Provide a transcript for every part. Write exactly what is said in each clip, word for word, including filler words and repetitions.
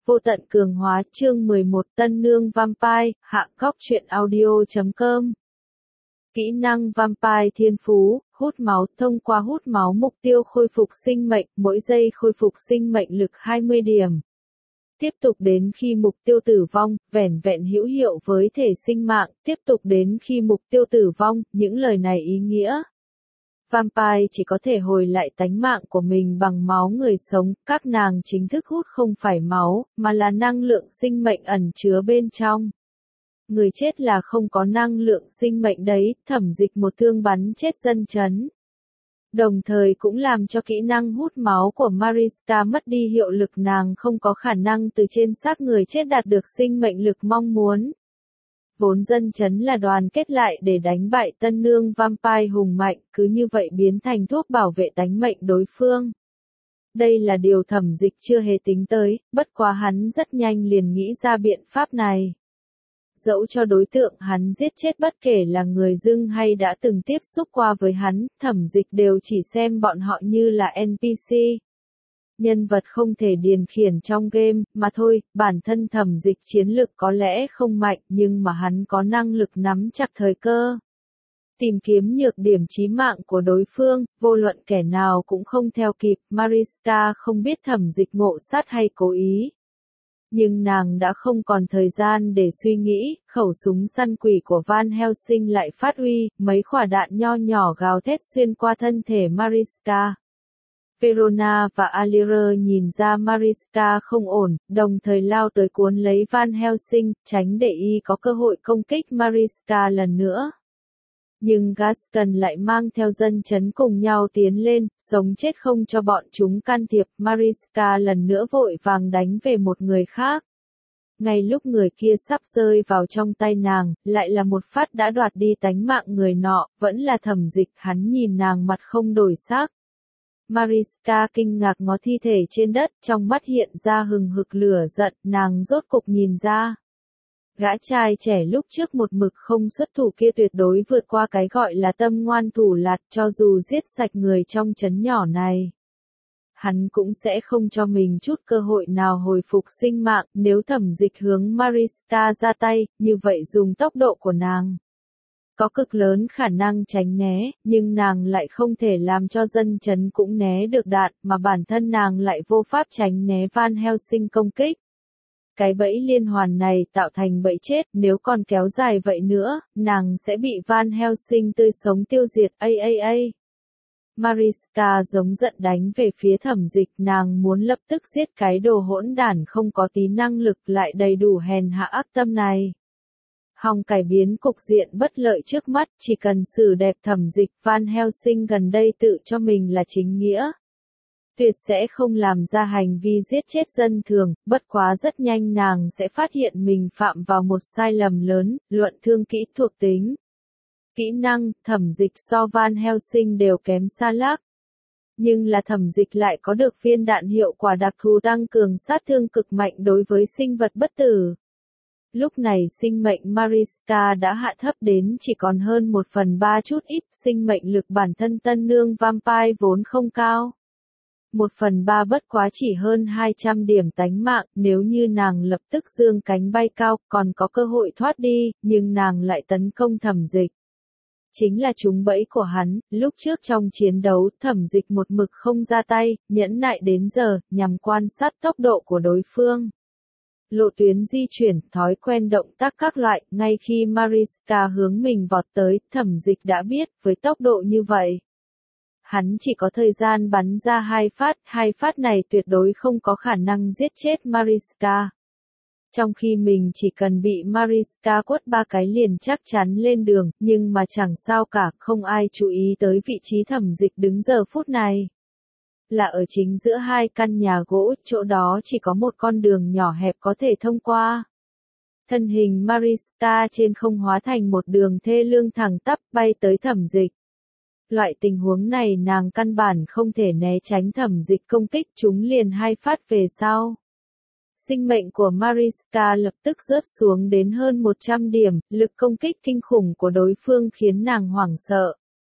Vô tận cường hóa chương mười một Tân nương Vampire, hạ góc truyện audio.com. Kỹ năng Vampire thiên phú, hút máu. Thông qua hút máu mục tiêu khôi phục sinh mệnh, mỗi giây khôi phục sinh mệnh lực hai mươi điểm. Tiếp tục đến khi mục tiêu tử vong, vẻn vẹn hữu hiệu với thể sinh mạng, tiếp tục đến khi mục tiêu tử vong, những lời này ý nghĩa. Vampire chỉ có thể hồi lại tánh mạng của mình bằng máu người sống, các nàng chính thức hút không phải máu, mà là năng lượng sinh mệnh ẩn chứa bên trong. Người chết là không có năng lượng sinh mệnh đấy, Thẩm Dịch một thương bắn chết dân chấn. Đồng thời cũng làm cho kỹ năng hút máu của Mariska mất đi hiệu lực, nàng không có khả năng từ trên xác người chết đạt được sinh mệnh lực mong muốn. Vốn dân chấn là đoàn kết lại để đánh bại tân nương Vampire hùng mạnh, cứ như vậy biến thành thuốc bảo vệ tánh mệnh đối phương. Đây là điều Thẩm Dịch chưa hề tính tới, bất quá hắn rất nhanh liền nghĩ ra biện pháp này. Dẫu cho đối tượng hắn giết chết bất kể là người dưng hay đã từng tiếp xúc qua với hắn, Thẩm Dịch đều chỉ xem bọn họ như là en pê xê. Nhân vật không thể điền khiển trong game, mà thôi, bản thân Thẩm Dịch chiến lực có lẽ không mạnh, nhưng mà hắn có năng lực nắm chặt thời cơ. Tìm kiếm nhược điểm chí mạng của đối phương, vô luận kẻ nào cũng không theo kịp. Mariska không biết Thẩm Dịch ngộ sát hay cố ý. Nhưng nàng đã không còn thời gian để suy nghĩ, khẩu súng săn quỷ của Van Helsing lại phát uy, mấy quả đạn nho nhỏ gào thét xuyên qua thân thể Mariska. Verona và Alira nhìn ra Mariska không ổn, đồng thời lao tới cuốn lấy Van Helsing, tránh để y có cơ hội công kích Mariska lần nữa. Nhưng Gaston lại mang theo dân chấn cùng nhau tiến lên, sống chết không cho bọn chúng can thiệp. Mariska lần nữa vội vàng đánh về một người khác. Ngay lúc người kia sắp rơi vào trong tay nàng, lại là một phát đã đoạt đi tánh mạng người nọ, vẫn là Thẩm Dịch. Hắn nhìn nàng mặt không đổi sắc. Mariska kinh ngạc ngó thi thể trên đất, trong mắt hiện ra hừng hực lửa giận, nàng rốt cục nhìn ra. Gã trai trẻ lúc trước một mực không xuất thủ kia tuyệt đối vượt qua cái gọi là tâm ngoan thủ lạt, cho dù giết sạch người trong trấn nhỏ này. Hắn cũng sẽ không cho mình chút cơ hội nào hồi phục sinh mạng. Nếu Thẩm Dịch hướng Mariska ra tay, như vậy dùng tốc độ của nàng có cực lớn khả năng tránh né, nhưng nàng lại không thể làm cho dân chấn cũng né được đạn, mà bản thân nàng lại vô pháp tránh né Van Helsing công kích. Cái bẫy liên hoàn này tạo thành bẫy chết, nếu còn kéo dài vậy nữa, nàng sẽ bị Van Helsing tươi sống tiêu diệt. A a a. Mariska giống giận đánh về phía Thẩm Dịch, nàng muốn lập tức giết cái đồ hỗn đản không có tí năng lực lại đầy đủ hèn hạ ác tâm này. Hòng cải biến cục diện bất lợi trước mắt, chỉ cần xử đẹp Thẩm Dịch. Van Helsing gần đây tự cho mình là chính nghĩa. Tuyệt sẽ không làm ra hành vi giết chết dân thường, bất quá rất nhanh nàng sẽ phát hiện mình phạm vào một sai lầm lớn. Luận thương kỹ thuộc tính. Kỹ năng, Thẩm Dịch so Van Helsing đều kém xa lác. Nhưng là Thẩm Dịch lại có được viên đạn hiệu quả đặc thù tăng cường sát thương cực mạnh đối với sinh vật bất tử. Lúc này sinh mệnh Mariska đã hạ thấp đến chỉ còn hơn một phần ba chút ít, sinh mệnh lực bản thân tân nương Vampire vốn không cao. Một phần ba bất quá chỉ hơn hai trăm điểm tánh mạng, nếu như nàng lập tức dương cánh bay cao, còn có cơ hội thoát đi, nhưng nàng lại tấn công Thẩm Dịch. Chính là trúng bẫy của hắn, lúc trước trong chiến đấu, Thẩm Dịch một mực không ra tay, nhẫn nại đến giờ, nhằm quan sát tốc độ của đối phương. Lộ tuyến di chuyển, thói quen động tác các loại, ngay khi Mariska hướng mình vọt tới, Thẩm Dịch đã biết, với tốc độ như vậy. Hắn chỉ có thời gian bắn ra hai phát, hai phát này tuyệt đối không có khả năng giết chết Mariska. Trong khi mình chỉ cần bị Mariska quất ba cái liền chắc chắn lên đường, nhưng mà chẳng sao cả, không ai chú ý tới vị trí Thẩm Dịch đứng giờ phút này. Là ở chính giữa hai căn nhà gỗ, chỗ đó chỉ có một con đường nhỏ hẹp có thể thông qua. Thân hình Mariska trên không hóa thành một đường thê lương thẳng tắp bay tới Thẩm Dịch. Loại tình huống này nàng căn bản không thể né tránh Thẩm Dịch công kích, chúng liền hai phát về sau. Sinh mệnh của Mariska lập tức rớt xuống đến hơn một trăm điểm, lực công kích kinh khủng của đối phương khiến nàng hoảng sợ.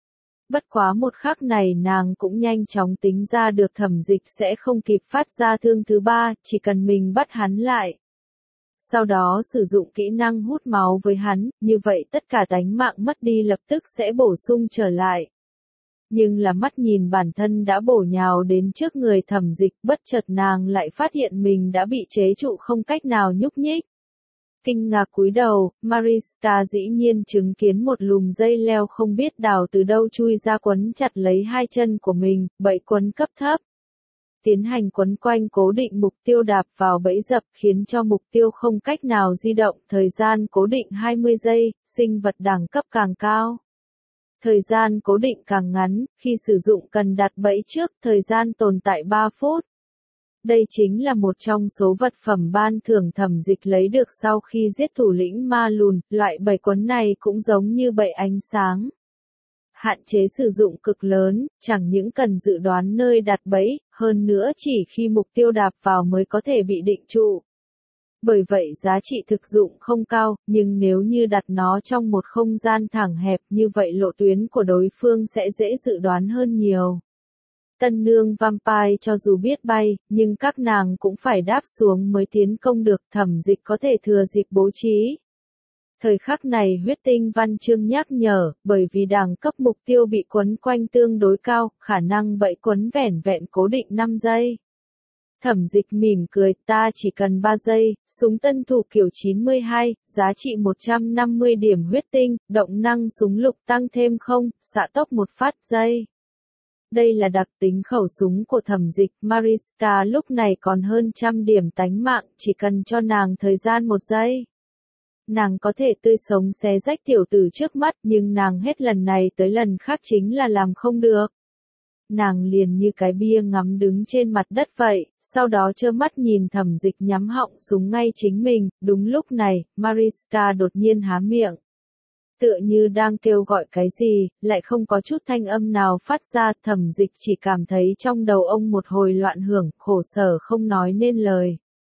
Bất quá một khắc này nàng cũng nhanh chóng tính ra được Thẩm Dịch sẽ không kịp phát ra thương thứ ba, chỉ cần mình bắt hắn lại. Sau đó sử dụng kỹ năng hút máu với hắn, như vậy tất cả tánh mạng mất đi lập tức sẽ bổ sung trở lại. Nhưng là mắt nhìn bản thân đã bổ nhào đến trước người Thẩm Dịch, bất chợt nàng lại phát hiện mình đã bị chế trụ không cách nào nhúc nhích. Kinh ngạc cúi đầu, Mariska dĩ nhiên chứng kiến một lùm dây leo không biết đào từ đâu chui ra quấn chặt lấy hai chân của mình, bẫy quấn cấp thấp. Tiến hành quấn quanh cố định mục tiêu đạp vào bẫy dập khiến cho mục tiêu không cách nào di động, thời gian cố định hai mươi giây, sinh vật đẳng cấp càng cao. Thời gian cố định càng ngắn, khi sử dụng cần đặt bẫy trước, thời gian tồn tại ba phút. Đây chính là một trong số vật phẩm ban thưởng Thẩm Dịch lấy được sau khi giết thủ lĩnh ma lùn, loại bẫy quấn này cũng giống như bẫy ánh sáng. Hạn chế sử dụng cực lớn, chẳng những cần dự đoán nơi đặt bẫy, hơn nữa chỉ khi mục tiêu đạp vào mới có thể bị định trụ. Bởi vậy giá trị thực dụng không cao, nhưng nếu như đặt nó trong một không gian thẳng hẹp như vậy lộ tuyến của đối phương sẽ dễ dự đoán hơn nhiều. Tân nương vampire cho dù biết bay, nhưng các nàng cũng phải đáp xuống mới tiến công được, Thẩm Dịch có thể thừa dịp bố trí. Thời khắc này huyết tinh văn chương nhắc nhở, bởi vì đẳng cấp mục tiêu bị quấn quanh tương đối cao, khả năng bẫy quấn vẻn vẹn cố định năm giây. Thẩm Dịch mỉm cười, ta chỉ cần ba giây, súng tân thủ kiểu chín mươi hai, giá trị một trăm năm mươi điểm huyết tinh, động năng súng lục tăng thêm không, xạ tốc một phát giây. Đây là đặc tính khẩu súng của Thẩm Dịch, Mariska lúc này còn hơn trăm điểm tánh mạng, chỉ cần cho nàng thời gian một giây. Nàng có thể tươi sống xé rách tiểu tử trước mắt, nhưng nàng hết lần này tới lần khác chính là làm không được. Nàng liền như cái bia ngắm đứng trên mặt đất vậy, sau đó trơ mắt nhìn Thẩm Dịch nhắm họng súng ngay chính mình, đúng lúc này, Mariska đột nhiên há miệng. Tựa như đang kêu gọi cái gì, lại không có chút thanh âm nào phát ra, Thẩm Dịch chỉ cảm thấy trong đầu ông một hồi loạn hưởng, khổ sở không nói nên lời.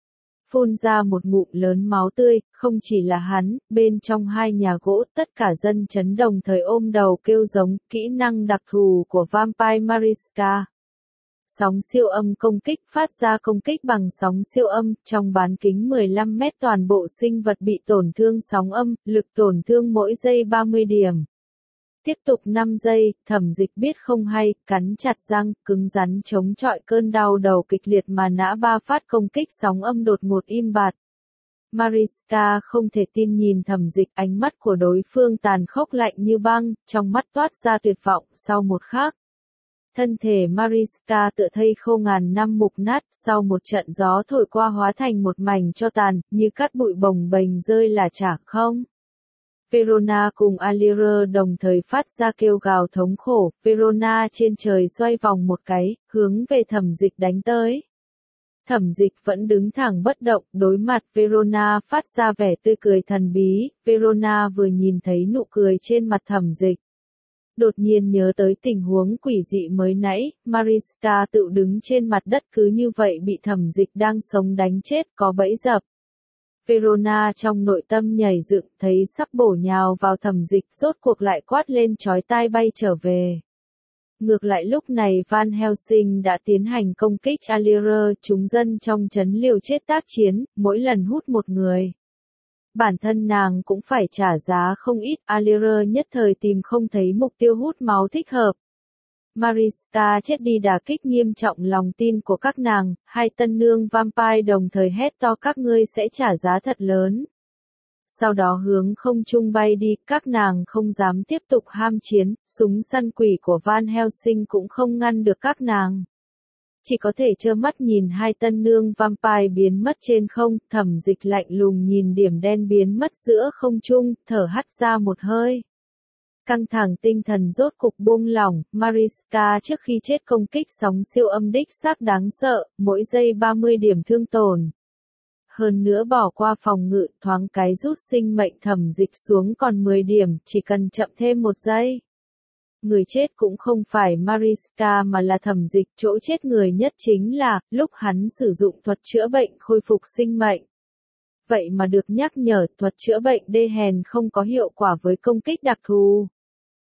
Phun ra một ngụm lớn máu tươi, không chỉ là hắn, bên trong hai nhà gỗ, tất cả dân chấn đồng thời ôm đầu kêu giống, kỹ năng đặc thù của Vampire Mariska. Sóng siêu âm công kích phát ra công kích bằng sóng siêu âm, trong bán kính mười lăm mét toàn bộ sinh vật bị tổn thương sóng âm, lực tổn thương mỗi giây ba mươi điểm. Tiếp tục năm giây, Thẩm Dịch biết không hay, cắn chặt răng, cứng rắn chống chọi cơn đau đầu kịch liệt mà nã ba phát công kích sóng âm đột ngột im bặt. Mariska không thể tin nhìn Thẩm Dịch, ánh mắt của đối phương tàn khốc lạnh như băng, trong mắt toát ra tuyệt vọng, sau một khắc. Thân thể Mariska tựa thây khô ngàn năm mục nát, sau một trận gió thổi qua hóa thành một mảnh tro tàn, như cát bụi bồng bềnh rơi là chả không. Verona cùng Alira đồng thời phát ra kêu gào thống khổ, Verona trên trời xoay vòng một cái, hướng về Thẩm Dịch đánh tới. Thẩm Dịch vẫn đứng thẳng bất động, đối mặt Verona phát ra vẻ tươi cười thần bí, Verona vừa nhìn thấy nụ cười trên mặt Thẩm Dịch. Đột nhiên nhớ tới tình huống quỷ dị mới nãy, Mariska tự đứng trên mặt đất cứ như vậy bị Thẩm Dịch đang sống đánh chết, có bẫy dập. Verona trong nội tâm nhảy dựng, thấy sắp bổ nhào vào Thẩm Dịch, rốt cuộc lại quát lên chói tai bay trở về. Ngược lại lúc này Van Helsing đã tiến hành công kích Alira, chúng dân trong trấn liều chết tác chiến, mỗi lần hút một người. Bản thân nàng cũng phải trả giá không ít, Alira nhất thời tìm không thấy mục tiêu hút máu thích hợp. Mariska chết đi đả kích nghiêm trọng lòng tin của các nàng, hai tân nương vampire đồng thời hét to các ngươi sẽ trả giá thật lớn. Sau đó hướng không trung bay đi, các nàng không dám tiếp tục ham chiến, súng săn quỷ của Van Helsing cũng không ngăn được các nàng. Chỉ có thể trơ mắt nhìn hai tân nương vampire biến mất trên không, Thẩm Dịch lạnh lùng nhìn điểm đen biến mất giữa không trung, thở hắt ra một hơi. Căng thẳng tinh thần rốt cục buông lỏng, Mariska trước khi chết công kích sóng siêu âm đích xác đáng sợ, mỗi giây ba mươi điểm thương tổn. Hơn nữa bỏ qua phòng ngự, thoáng cái rút sinh mệnh Thẩm Dịch xuống còn mười điểm, chỉ cần chậm thêm một giây. Người chết cũng không phải Mariska mà là Thẩm Dịch, chỗ chết người nhất chính là, lúc hắn sử dụng thuật chữa bệnh khôi phục sinh mệnh. Vậy mà được nhắc nhở thuật chữa bệnh đê hèn không có hiệu quả với công kích đặc thù.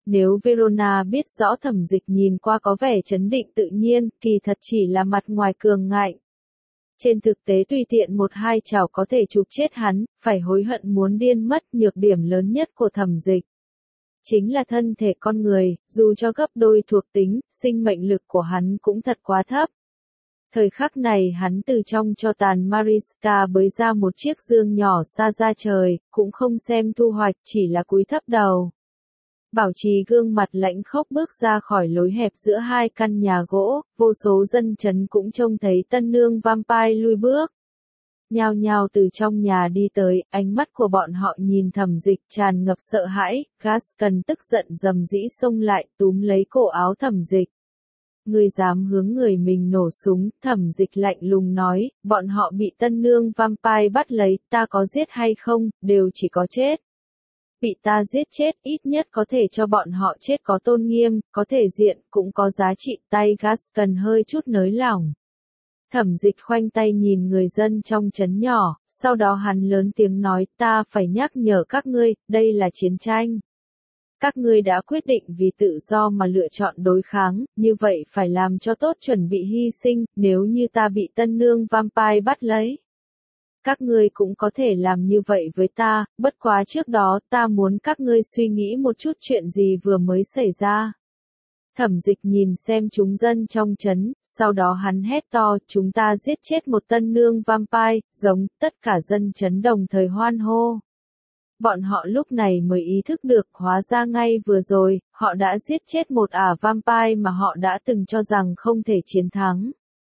Nếu Verona biết rõ Thẩm Dịch nhìn qua có vẻ trấn định tự nhiên, kỳ thật chỉ là mặt ngoài cường ngạnh. Trên thực tế tùy tiện một hai chảo có thể chụp chết hắn, phải hối hận muốn điên mất. Nhược điểm lớn nhất của Thẩm Dịch chính là thân thể con người, dù cho gấp đôi thuộc tính, sinh mệnh lực của hắn cũng thật quá thấp. Thời khắc này hắn từ trong cho tàn Mariska bới ra một chiếc dương nhỏ xa ra trời, cũng không xem thu hoạch, chỉ là cúi thấp đầu. Bảo trì gương mặt lãnh khốc bước ra khỏi lối hẹp giữa hai căn nhà gỗ, vô số dân chấn cũng trông thấy tân nương vampire lui bước. Nhao nhao từ trong nhà đi tới, ánh mắt của bọn họ nhìn Thẩm Dịch tràn ngập sợ hãi, Gaston tức giận rầm rĩ xông lại, túm lấy cổ áo Thẩm Dịch. Ngươi dám hướng người mình nổ súng, Thẩm Dịch lạnh lùng nói, bọn họ bị tân nương vampire bắt lấy, ta có giết hay không, đều chỉ có chết. Bị ta giết chết, ít nhất có thể cho bọn họ chết có tôn nghiêm, có thể diện, cũng có giá trị. Tay Gaston hơi chút nới lỏng. Thẩm Dịch khoanh tay nhìn người dân trong trấn nhỏ, sau đó hắn lớn tiếng nói, ta phải nhắc nhở các ngươi, đây là chiến tranh. Các ngươi đã quyết định vì tự do mà lựa chọn đối kháng, như vậy phải làm cho tốt chuẩn bị hy sinh, nếu như ta bị tân nương vampire bắt lấy. Các ngươi cũng có thể làm như vậy với ta, bất quá trước đó ta muốn các ngươi suy nghĩ một chút chuyện gì vừa mới xảy ra. Thẩm Dịch nhìn xem chúng dân trong trấn, sau đó hắn hét to, chúng ta giết chết một tân nương vampire, giống, tất cả dân trấn đồng thời hoan hô. Bọn họ lúc này mới ý thức được, hóa ra ngay vừa rồi, họ đã giết chết một ả vampire mà họ đã từng cho rằng không thể chiến thắng.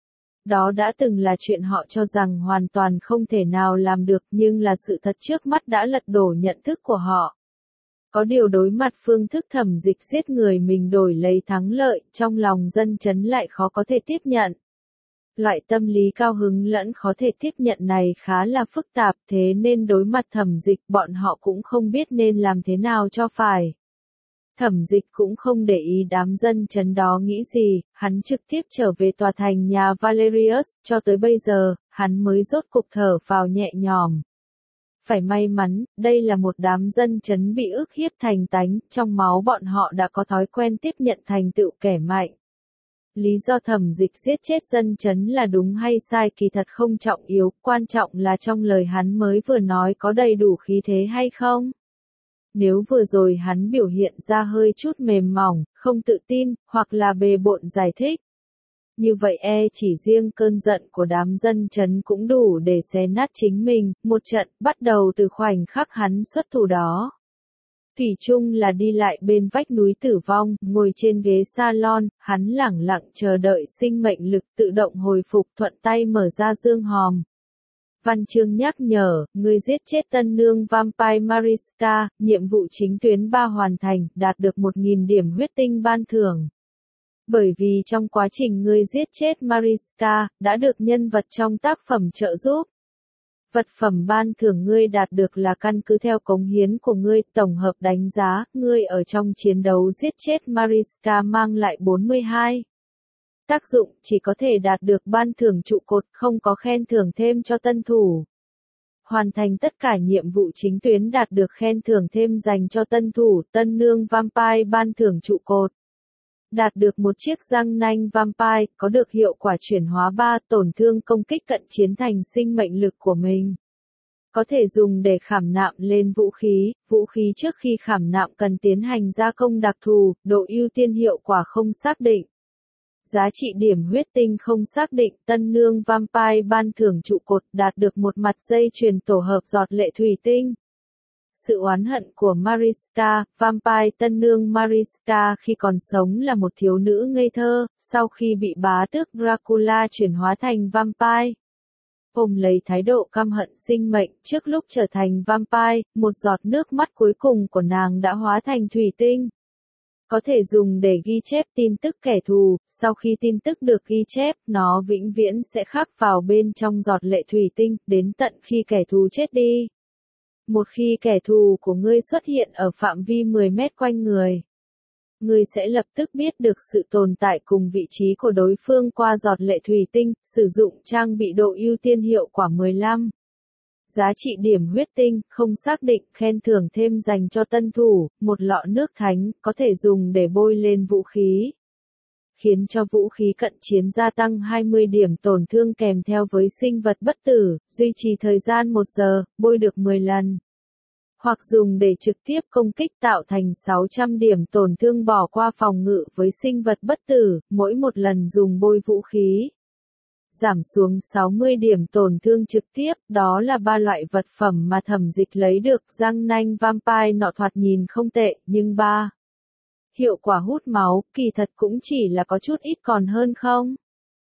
Đó đã từng là chuyện họ cho rằng hoàn toàn không thể nào làm được, nhưng là sự thật trước mắt đã lật đổ nhận thức của họ. Có điều đối mặt phương thức Thẩm Dịch giết người mình đổi lấy thắng lợi, trong lòng dân chấn lại khó có thể tiếp nhận. Loại tâm lý cao hứng lẫn khó thể tiếp nhận này khá là phức tạp, thế nên đối mặt Thẩm Dịch bọn họ cũng không biết nên làm thế nào cho phải. Thẩm Dịch cũng không để ý đám dân chấn đó nghĩ gì, hắn trực tiếp trở về tòa thành nhà Valerius, cho tới bây giờ, hắn mới rốt cục thở phào nhẹ nhõm. Phải may mắn, đây là một đám dân chấn bị ức hiếp thành tánh, trong máu bọn họ đã có thói quen tiếp nhận thành tựu kẻ mạnh. Lý do Thẩm Dịch giết chết dân chấn là đúng hay sai kỳ thật không trọng yếu, quan trọng là trong lời hắn mới vừa nói có đầy đủ khí thế hay không. Nếu vừa rồi hắn biểu hiện ra hơi chút mềm mỏng, không tự tin, hoặc là bề bộn giải thích. Như vậy e chỉ riêng cơn giận của đám dân chấn cũng đủ để xé nát chính mình, một trận, bắt đầu từ khoảnh khắc hắn xuất thủ đó. Thủy chung là đi lại bên vách núi tử vong, ngồi trên ghế salon, hắn lẳng lặng chờ đợi sinh mệnh lực tự động hồi phục thuận tay mở ra dương hòm. Văn chương nhắc nhở, người giết chết tân nương vampire Mariska, nhiệm vụ chính tuyến ba hoàn thành, đạt được một nghìn điểm huyết tinh ban thưởng. Bởi vì trong quá trình ngươi giết chết Mariska, đã được nhân vật trong tác phẩm trợ giúp. Vật phẩm ban thưởng ngươi đạt được là căn cứ theo cống hiến của ngươi, tổng hợp đánh giá, ngươi ở trong chiến đấu giết chết Mariska mang lại bốn mươi hai. Tác dụng, chỉ có thể đạt được ban thưởng trụ cột, không có khen thưởng thêm cho tân thủ. Hoàn thành tất cả nhiệm vụ chính tuyến đạt được khen thưởng thêm dành cho tân thủ, tân nương vampire ban thưởng trụ cột. Đạt được một chiếc răng nanh vampire, có được hiệu quả chuyển hóa ba tổn thương công kích cận chiến thành sinh mệnh lực của mình. Có thể dùng để khảm nạm lên vũ khí, vũ khí trước khi khảm nạm cần tiến hành gia công đặc thù, độ ưu tiên hiệu quả không xác định. Giá trị điểm huyết tinh không xác định, tân nương vampire ban thưởng trụ cột đạt được một mặt dây chuyền tổ hợp giọt lệ thủy tinh. Sự oán hận của Mariska, vampire tân nương Mariska khi còn sống là một thiếu nữ ngây thơ, sau khi bị bá tước Dracula chuyển hóa thành vampire. Ôm lấy thái độ căm hận sinh mệnh, trước lúc trở thành vampire, một giọt nước mắt cuối cùng của nàng đã hóa thành thủy tinh. Có thể dùng để ghi chép tin tức kẻ thù, sau khi tin tức được ghi chép, nó vĩnh viễn sẽ khắc vào bên trong giọt lệ thủy tinh, đến tận khi kẻ thù chết đi. Một khi kẻ thù của ngươi xuất hiện ở phạm vi mười mét quanh người, ngươi sẽ lập tức biết được sự tồn tại cùng vị trí của đối phương qua giọt lệ thủy tinh, sử dụng trang bị độ ưu tiên hiệu quả mười lăm. giá trị điểm huyết tinh, không xác định, khen thưởng thêm dành cho tân thủ, một lọ nước thánh, có thể dùng để bôi lên vũ khí. Khiến cho vũ khí cận chiến gia tăng hai mươi điểm tổn thương kèm theo với sinh vật bất tử, duy trì thời gian một giờ, bôi được mười lần. Hoặc dùng để trực tiếp công kích tạo thành sáu trăm điểm tổn thương bỏ qua phòng ngự với sinh vật bất tử, mỗi một lần dùng bôi vũ khí. Giảm xuống sáu mươi điểm tổn thương trực tiếp, đó là ba loại vật phẩm mà Thẩm Dịch lấy được. Răng nanh vampire nọ thoạt nhìn không tệ, nhưng ba hiệu quả hút máu, kỳ thật cũng chỉ là có chút ít còn hơn không.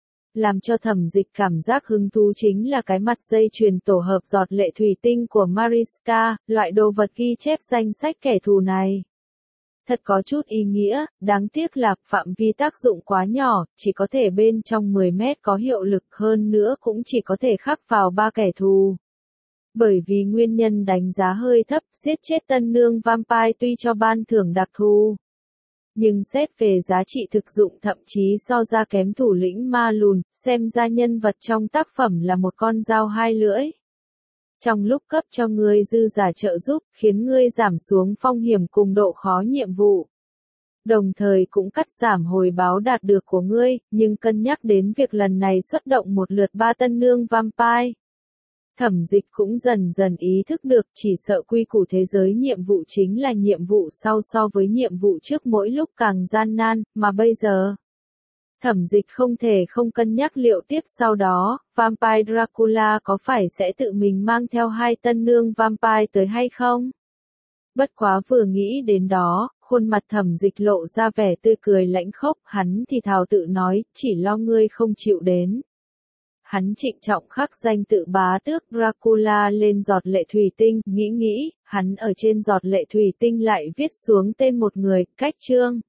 Làm cho Thẩm Dịch cảm giác hứng thú chính là cái mặt dây chuyền tổ hợp giọt lệ thủy tinh của Mariska, loại đồ vật ghi chép danh sách kẻ thù này. Thật có chút ý nghĩa, đáng tiếc là phạm vi tác dụng quá nhỏ, chỉ có thể bên trong mười mét có hiệu lực, hơn nữa cũng chỉ có thể khắc vào ba kẻ thù. Bởi vì nguyên nhân đánh giá hơi thấp, giết chết tân nương vampire tuy cho ban thưởng đặc thù, nhưng xét về giá trị thực dụng thậm chí so ra kém thủ lĩnh ma lùn, xem ra nhân vật trong tác phẩm là một con dao hai lưỡi. Trong lúc cấp cho ngươi dư giả trợ giúp, khiến ngươi giảm xuống phong hiểm cùng độ khó nhiệm vụ. Đồng thời cũng cắt giảm hồi báo đạt được của ngươi, nhưng cân nhắc đến việc lần này xuất động một lượt ba tân nương vampire. Thẩm Dịch cũng dần dần ý thức được chỉ sợ quy củ thế giới nhiệm vụ chính là nhiệm vụ sau so với nhiệm vụ trước mỗi lúc càng gian nan, mà bây giờ. Thẩm Dịch không thể không cân nhắc liệu tiếp sau đó, Vampire Dracula có phải sẽ tự mình mang theo hai tân nương vampire tới hay không? Bất quá vừa nghĩ đến đó, khuôn mặt Thẩm Dịch lộ ra vẻ tươi cười lãnh khốc, hắn thì thào tự nói, chỉ lo ngươi không chịu đến. Hắn trịnh trọng khắc danh tự bá tước Dracula lên giọt lệ thủy tinh, nghĩ nghĩ, hắn ở trên giọt lệ thủy tinh lại viết xuống tên một người, cách chương.